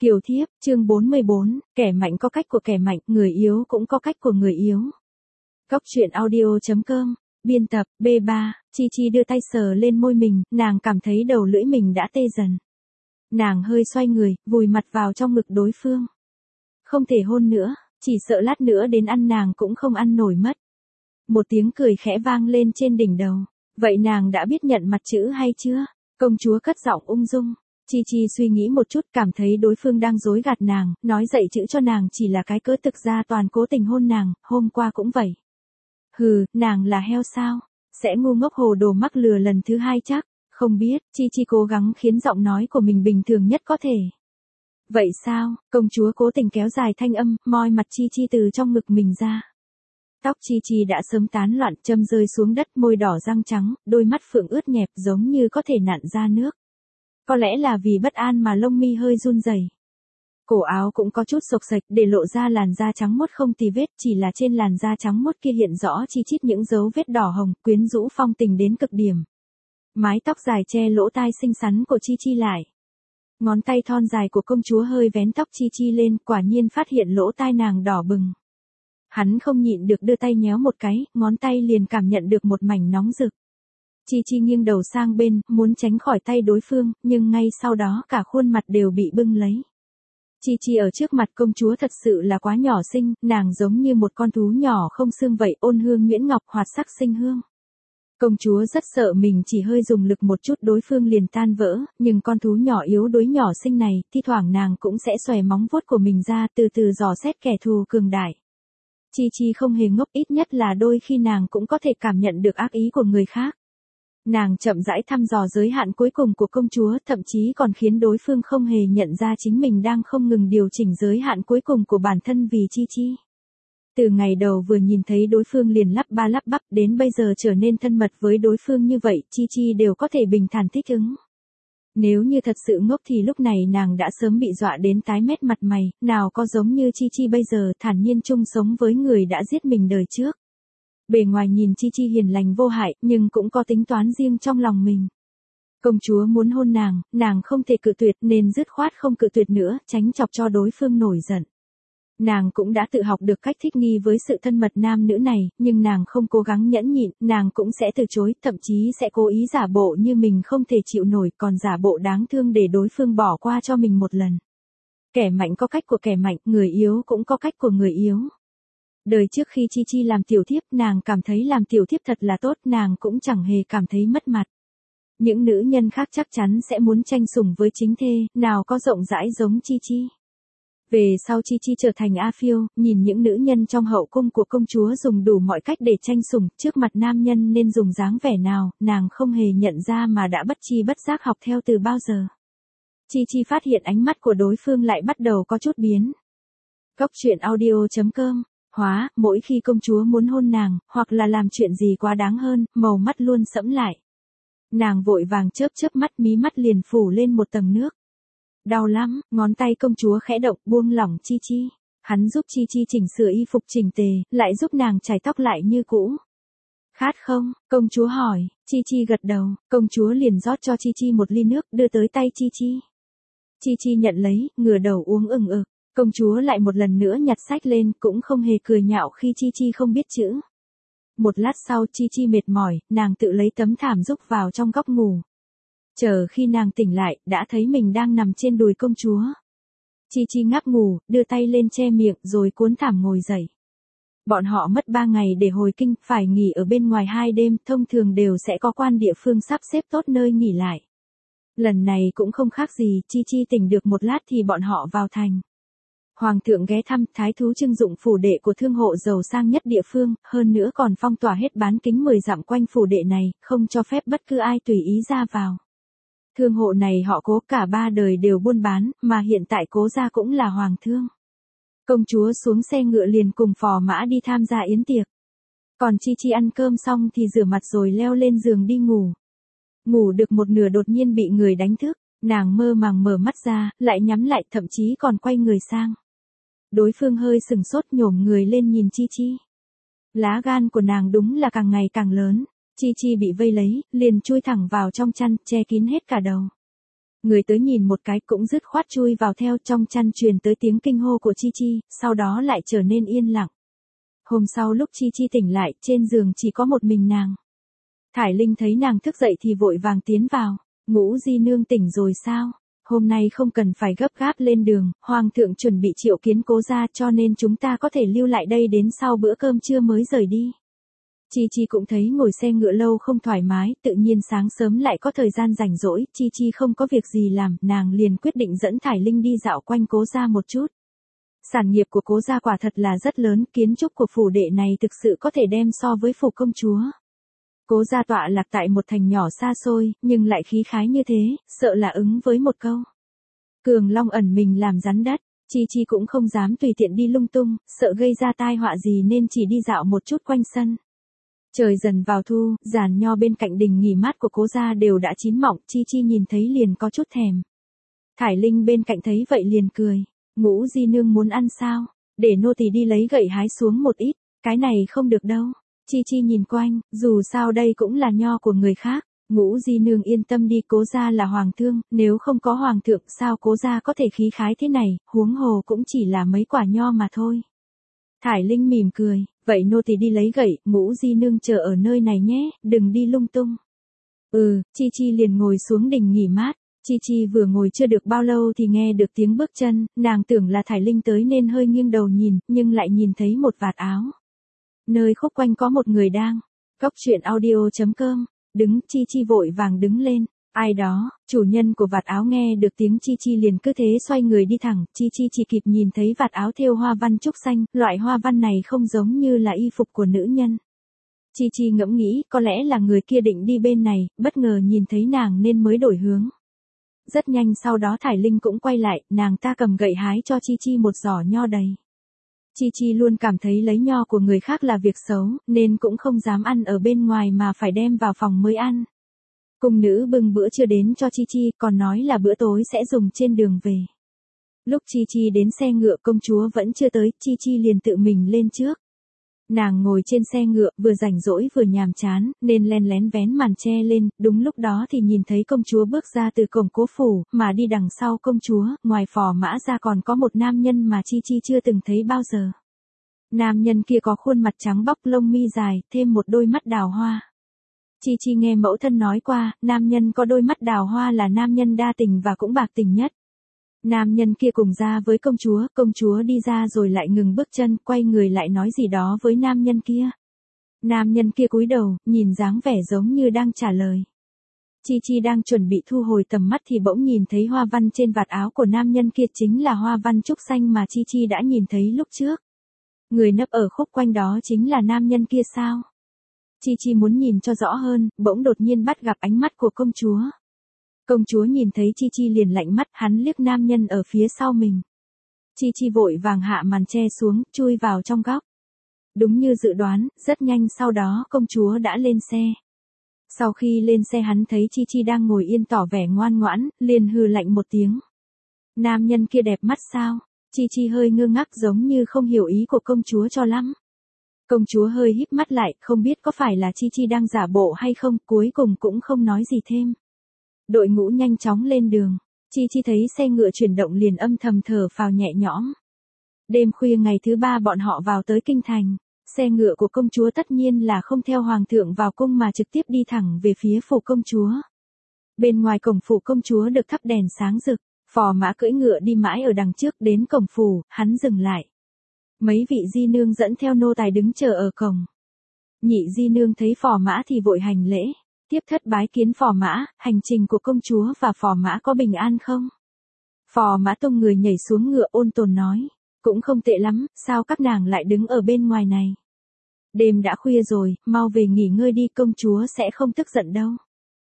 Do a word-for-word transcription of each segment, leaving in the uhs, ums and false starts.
Kiều Thiếp, chương bốn mươi bốn, kẻ mạnh có cách của kẻ mạnh, người yếu cũng có cách của người yếu. Góc truyện audio chấm com, biên tập, B ba, Chi Chi đưa tay sờ lên môi mình, nàng cảm thấy đầu lưỡi mình đã tê dần. Nàng hơi xoay người, vùi mặt vào trong ngực đối phương. Không thể hôn nữa, chỉ sợ lát nữa đến ăn nàng cũng không ăn nổi mất. Một tiếng cười khẽ vang lên trên đỉnh đầu. Vậy nàng đã biết nhận mặt chữ hay chưa? Công chúa cất giọng ung dung. Chi Chi suy nghĩ một chút, cảm thấy đối phương đang dối gạt nàng, nói dạy chữ cho nàng chỉ là cái cớ, thực ra toàn cố tình hôn nàng, hôm qua cũng vậy. Hừ, nàng là heo sao? Sẽ ngu ngốc hồ đồ mắc lừa lần thứ hai chắc? Không biết, Chi Chi cố gắng khiến giọng nói của mình bình thường nhất có thể. Vậy sao? Công chúa cố tình kéo dài thanh âm, moi mặt Chi Chi từ trong ngực mình ra. Tóc Chi Chi đã sớm tán loạn, châm rơi xuống đất, môi đỏ răng trắng, đôi mắt phượng ướt nhẹp giống như có thể nặn ra nước. Có lẽ là vì bất an mà lông mi hơi run rẩy. Cổ áo cũng có chút xộc xệch, để lộ ra làn da trắng muốt không tì vết, chỉ là trên làn da trắng muốt kia hiện rõ chi chít những dấu vết đỏ hồng, quyến rũ phong tình đến cực điểm. Mái tóc dài che lỗ tai xinh xắn của Chi Chi lại. Ngón tay thon dài của công chúa hơi vén tóc Chi Chi lên, quả nhiên phát hiện lỗ tai nàng đỏ bừng. Hắn không nhịn được đưa tay nhéo một cái, ngón tay liền cảm nhận được một mảnh nóng rực. Chi Chi nghiêng đầu sang bên, muốn tránh khỏi tay đối phương, nhưng ngay sau đó cả khuôn mặt đều bị bưng lấy. Chi Chi ở trước mặt công chúa thật sự là quá nhỏ xinh, nàng giống như một con thú nhỏ không xương vậy, ôn hương nhuyễn ngọc, hoạt sắc sinh hương. Công chúa rất sợ mình chỉ hơi dùng lực một chút đối phương liền tan vỡ, nhưng con thú nhỏ yếu đuối nhỏ xinh này, thi thoảng nàng cũng sẽ xòe móng vuốt của mình ra, từ từ dò xét kẻ thù cường đại. Chi Chi không hề ngốc, ít nhất là đôi khi nàng cũng có thể cảm nhận được ác ý của người khác. Nàng chậm rãi thăm dò giới hạn cuối cùng của công chúa, thậm chí còn khiến đối phương không hề nhận ra chính mình đang không ngừng điều chỉnh giới hạn cuối cùng của bản thân vì Chi Chi. Từ ngày đầu vừa nhìn thấy đối phương liền lắp ba lắp bắp, đến bây giờ trở nên thân mật với đối phương như vậy, Chi Chi đều có thể bình thản thích ứng. Nếu như thật sự ngốc thì lúc này nàng đã sớm bị dọa đến tái mét mặt mày, nào có giống như Chi Chi bây giờ thản nhiên chung sống với người đã giết mình đời trước. Bề ngoài nhìn Chi Chi hiền lành vô hại, nhưng cũng có tính toán riêng trong lòng mình. Công chúa muốn hôn nàng, nàng không thể cự tuyệt nên dứt khoát không cự tuyệt nữa, tránh chọc cho đối phương nổi giận. Nàng cũng đã tự học được cách thích nghi với sự thân mật nam nữ này, nhưng nàng không cố gắng nhẫn nhịn, nàng cũng sẽ từ chối, thậm chí sẽ cố ý giả bộ như mình không thể chịu nổi, còn giả bộ đáng thương để đối phương bỏ qua cho mình một lần. Kẻ mạnh có cách của kẻ mạnh, người yếu cũng có cách của người yếu. Đời trước khi Chi Chi làm tiểu thiếp, nàng cảm thấy làm tiểu thiếp thật là tốt, nàng cũng chẳng hề cảm thấy mất mặt. Những nữ nhân khác chắc chắn sẽ muốn tranh sủng với chính thê, nào có rộng rãi giống Chi Chi. Về sau Chi Chi trở thành A Phiêu, nhìn những nữ nhân trong hậu cung của công chúa dùng đủ mọi cách để tranh sủng, trước mặt nam nhân nên dùng dáng vẻ nào, nàng không hề nhận ra mà đã bất chi bất giác học theo từ bao giờ. Chi Chi phát hiện ánh mắt của đối phương lại bắt đầu có chút biến. Góc truyện audio chấm com. Hóa, mỗi khi công chúa muốn hôn nàng, hoặc là làm chuyện gì quá đáng hơn, màu mắt luôn sẫm lại. Nàng vội vàng chớp chớp mắt, mí mắt liền phủ lên một tầng nước. Đau lắm, ngón tay công chúa khẽ động, buông lỏng Chi Chi. Hắn giúp Chi Chi chỉnh sửa y phục chỉnh tề, lại giúp nàng chải tóc lại như cũ. Khát không? Công chúa hỏi. Chi Chi gật đầu, công chúa liền rót cho Chi Chi một ly nước, đưa tới tay Chi Chi. Chi Chi nhận lấy, ngửa đầu uống ừng ực. Công chúa lại một lần nữa nhặt sách lên, cũng không hề cười nhạo khi Chi Chi không biết chữ. Một lát sau Chi Chi mệt mỏi, nàng tự lấy tấm thảm rúc vào trong góc ngủ. Chờ khi nàng tỉnh lại, đã thấy mình đang nằm trên đùi công chúa. Chi Chi ngáp ngủ, đưa tay lên che miệng rồi cuốn thảm ngồi dậy. Bọn họ mất ba ngày để hồi kinh, phải nghỉ ở bên ngoài hai đêm, thông thường đều sẽ có quan địa phương sắp xếp tốt nơi nghỉ lại. Lần này cũng không khác gì, Chi Chi tỉnh được một lát thì bọn họ vào thành. Hoàng thượng ghé thăm, thái thú trưng dụng phủ đệ của thương hộ giàu sang nhất địa phương, hơn nữa còn phong tỏa hết bán kính mười dặm quanh phủ đệ này, không cho phép bất cứ ai tùy ý ra vào. Thương hộ này họ Cố cả ba đời đều buôn bán, mà hiện tại Cố gia cũng là hoàng thương. Công chúa xuống xe ngựa liền cùng phò mã đi tham gia yến tiệc. Còn Chi Chi ăn cơm xong thì rửa mặt rồi leo lên giường đi ngủ. Ngủ được một nửa đột nhiên bị người đánh thức, nàng mơ màng mở mắt ra, lại nhắm lại, thậm chí còn quay người sang. Đối phương hơi sừng sốt, nhổm người lên nhìn Chi Chi. Lá gan của nàng đúng là càng ngày càng lớn. Chi Chi bị vây lấy, liền chui thẳng vào trong chăn, che kín hết cả đầu. Người tới nhìn một cái cũng dứt khoát chui vào theo, trong chăn truyền tới tiếng kinh hô của Chi Chi, sau đó lại trở nên yên lặng. Hôm sau lúc Chi Chi tỉnh lại, trên giường chỉ có một mình nàng. Thải Linh thấy nàng thức dậy thì vội vàng tiến vào. Ngũ di nương tỉnh rồi sao? Hôm nay không cần phải gấp gáp lên đường, hoàng thượng chuẩn bị triệu kiến Cố gia cho nên chúng ta có thể lưu lại đây đến sau bữa cơm trưa mới rời đi. Chi Chi cũng thấy ngồi xe ngựa lâu không thoải mái, tự nhiên sáng sớm lại có thời gian rảnh rỗi, Chi Chi không có việc gì làm, nàng liền quyết định dẫn Thải Linh đi dạo quanh Cố gia một chút. Sản nghiệp của Cố gia quả thật là rất lớn, kiến trúc của phủ đệ này thực sự có thể đem so với phủ công chúa. Cố gia tọa lạc tại một thành nhỏ xa xôi, nhưng lại khí khái như thế, sợ là ứng với một câu. Cường Long ẩn mình làm rắn đất, Chi Chi cũng không dám tùy tiện đi lung tung, sợ gây ra tai họa gì nên chỉ đi dạo một chút quanh sân. Trời dần vào thu, giàn nho bên cạnh đình nghỉ mát của Cố gia đều đã chín mọng, Chi Chi nhìn thấy liền có chút thèm. Thải Linh bên cạnh thấy vậy liền cười, Ngũ di nương muốn ăn sao, để nô tỳ đi lấy gậy hái xuống một ít, cái này không được đâu. Chi Chi nhìn quanh, dù sao đây cũng là nho của người khác, Ngũ di nương yên tâm đi, Cố gia là hoàng thương, nếu không có hoàng thượng sao Cố gia có thể khí khái thế này, huống hồ cũng chỉ là mấy quả nho mà thôi. Thải Linh mỉm cười, vậy nô tỳ đi lấy gậy, Ngũ di nương chờ ở nơi này nhé, đừng đi lung tung. Ừ, Chi Chi liền ngồi xuống đình nghỉ mát. Chi Chi vừa ngồi chưa được bao lâu thì nghe được tiếng bước chân, nàng tưởng là Thải Linh tới nên hơi nghiêng đầu nhìn, nhưng lại nhìn thấy một vạt áo. Nơi khúc quanh có một người đang. Góc truyện audio chấm com. Đứng, Chi Chi vội vàng đứng lên. Ai đó, chủ nhân của vạt áo nghe được tiếng Chi Chi liền cứ thế xoay người đi thẳng. Chi Chi chỉ kịp nhìn thấy vạt áo thêu hoa văn trúc xanh, loại hoa văn này không giống như là y phục của nữ nhân. Chi Chi ngẫm nghĩ, có lẽ là người kia định đi bên này, bất ngờ nhìn thấy nàng nên mới đổi hướng. Rất nhanh sau đó Thải Linh cũng quay lại, nàng ta cầm gậy hái cho Chi Chi một giỏ nho đầy. Chi Chi luôn cảm thấy lấy nho của người khác là việc xấu, nên cũng không dám ăn ở bên ngoài mà phải đem vào phòng mới ăn. Cung nữ bưng bữa trưa đến cho Chi Chi, còn nói là bữa tối sẽ dùng trên đường về. Lúc Chi Chi đến xe ngựa công chúa vẫn chưa tới, Chi Chi liền tự mình lên trước. Nàng ngồi trên xe ngựa, vừa rảnh rỗi vừa nhàm chán, nên len lén vén màn che lên, đúng lúc đó thì nhìn thấy công chúa bước ra từ cổng cố phủ, mà đi đằng sau công chúa, ngoài phò mã ra còn có một nam nhân mà Chi Chi chưa từng thấy bao giờ. Nam nhân kia có khuôn mặt trắng bóc, lông mi dài, thêm một đôi mắt đào hoa. Chi Chi nghe mẫu thân nói qua, nam nhân có đôi mắt đào hoa là nam nhân đa tình và cũng bạc tình nhất. Nam nhân kia cùng ra với công chúa, công chúa đi ra rồi lại ngừng bước chân, quay người lại nói gì đó với nam nhân kia. Nam nhân kia cúi đầu, nhìn dáng vẻ giống như đang trả lời. Chi Chi đang chuẩn bị thu hồi tầm mắt thì bỗng nhìn thấy hoa văn trên vạt áo của nam nhân kia chính là hoa văn trúc xanh mà Chi Chi đã nhìn thấy lúc trước. Người nấp ở khúc quanh đó chính là nam nhân kia sao? Chi Chi muốn nhìn cho rõ hơn, bỗng đột nhiên bắt gặp ánh mắt của công chúa. Công chúa nhìn thấy Chi Chi liền lạnh mắt, hắn liếc nam nhân ở phía sau mình. Chi Chi vội vàng hạ màn che xuống, chui vào trong góc. Đúng như dự đoán, rất nhanh sau đó công chúa đã lên xe. Sau khi lên xe hắn thấy Chi Chi đang ngồi yên tỏ vẻ ngoan ngoãn, liền hừ lạnh một tiếng. Nam nhân kia đẹp mắt sao? Chi Chi hơi ngơ ngác giống như không hiểu ý của công chúa cho lắm. Công chúa hơi híp mắt lại, không biết có phải là Chi Chi đang giả bộ hay không, cuối cùng cũng không nói gì thêm. Đội ngũ nhanh chóng lên đường, Chi Chi thấy xe ngựa chuyển động liền âm thầm thở phào nhẹ nhõm. Đêm khuya ngày thứ ba bọn họ vào tới kinh thành, xe ngựa của công chúa tất nhiên là không theo hoàng thượng vào cung mà trực tiếp đi thẳng về phía phủ công chúa. Bên ngoài cổng phủ công chúa được thắp đèn sáng rực, phò mã cưỡi ngựa đi mãi ở đằng trước, đến cổng phủ, hắn dừng lại. Mấy vị di nương dẫn theo nô tài đứng chờ ở cổng. Nhị di nương thấy phò mã thì vội hành lễ. Tiếp thất bái kiến phò mã, hành trình của công chúa và phò mã có bình an không? Phò mã tung người nhảy xuống ngựa ôn tồn nói, cũng không tệ lắm, sao các nàng lại đứng ở bên ngoài này? Đêm đã khuya rồi, mau về nghỉ ngơi đi, công chúa sẽ không tức giận đâu.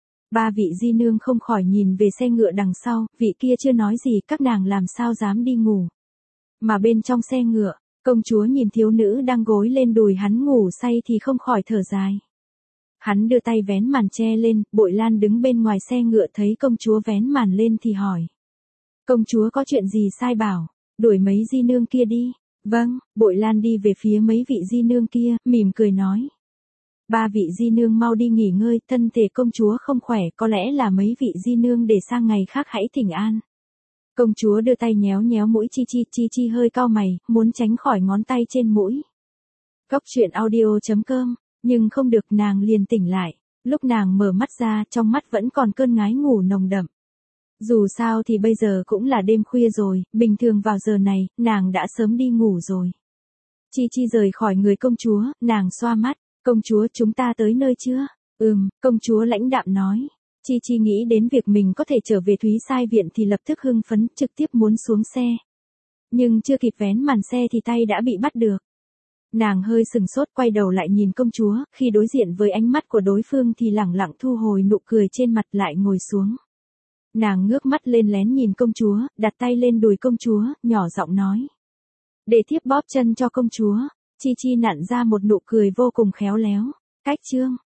Ba vị di nương không khỏi nhìn về xe ngựa đằng sau, vị kia chưa nói gì, các nàng làm sao dám đi ngủ. Mà bên trong xe ngựa, công chúa nhìn thiếu nữ đang gối lên đùi hắn ngủ say thì không khỏi thở dài. Hắn đưa tay vén màn che lên, Bội Lan đứng bên ngoài xe ngựa thấy công chúa vén màn lên thì hỏi. Công chúa có chuyện gì sai bảo, đuổi mấy di nương kia đi. Vâng, Bội Lan đi về phía mấy vị di nương kia, mỉm cười nói. Ba vị di nương mau đi nghỉ ngơi, thân thể công chúa không khỏe, có lẽ là mấy vị di nương để sang ngày khác hãy thỉnh an. Công chúa đưa tay nhéo nhéo mũi Chi Chi, Chi Chi hơi cau mày, muốn tránh khỏi ngón tay trên mũi. Cốc truyện audio chấm com, nhưng không được, nàng liền tỉnh lại. Lúc nàng mở mắt ra, trong mắt vẫn còn cơn ngái ngủ nồng đậm. Dù sao thì bây giờ cũng là đêm khuya rồi, bình thường vào giờ này, nàng đã sớm đi ngủ rồi. Chi Chi rời khỏi người công chúa, nàng xoa mắt. Công chúa, chúng ta tới nơi chưa? Ừm, công chúa lãnh đạm nói. Chi Chi nghĩ đến việc mình có thể trở về Thúy Sai Viện thì lập tức hưng phấn, trực tiếp muốn xuống xe. Nhưng chưa kịp vén màn xe thì tay đã bị bắt được. Nàng hơi sừng sốt, quay đầu lại nhìn công chúa, khi đối diện với ánh mắt của đối phương thì lẳng lặng thu hồi nụ cười trên mặt, lại ngồi xuống. Nàng ngước mắt lên lén nhìn công chúa, đặt tay lên đùi công chúa, nhỏ giọng nói. Để thiếp bóp chân cho công chúa. Chi Chi nặn ra một nụ cười vô cùng khéo léo. Cách chương.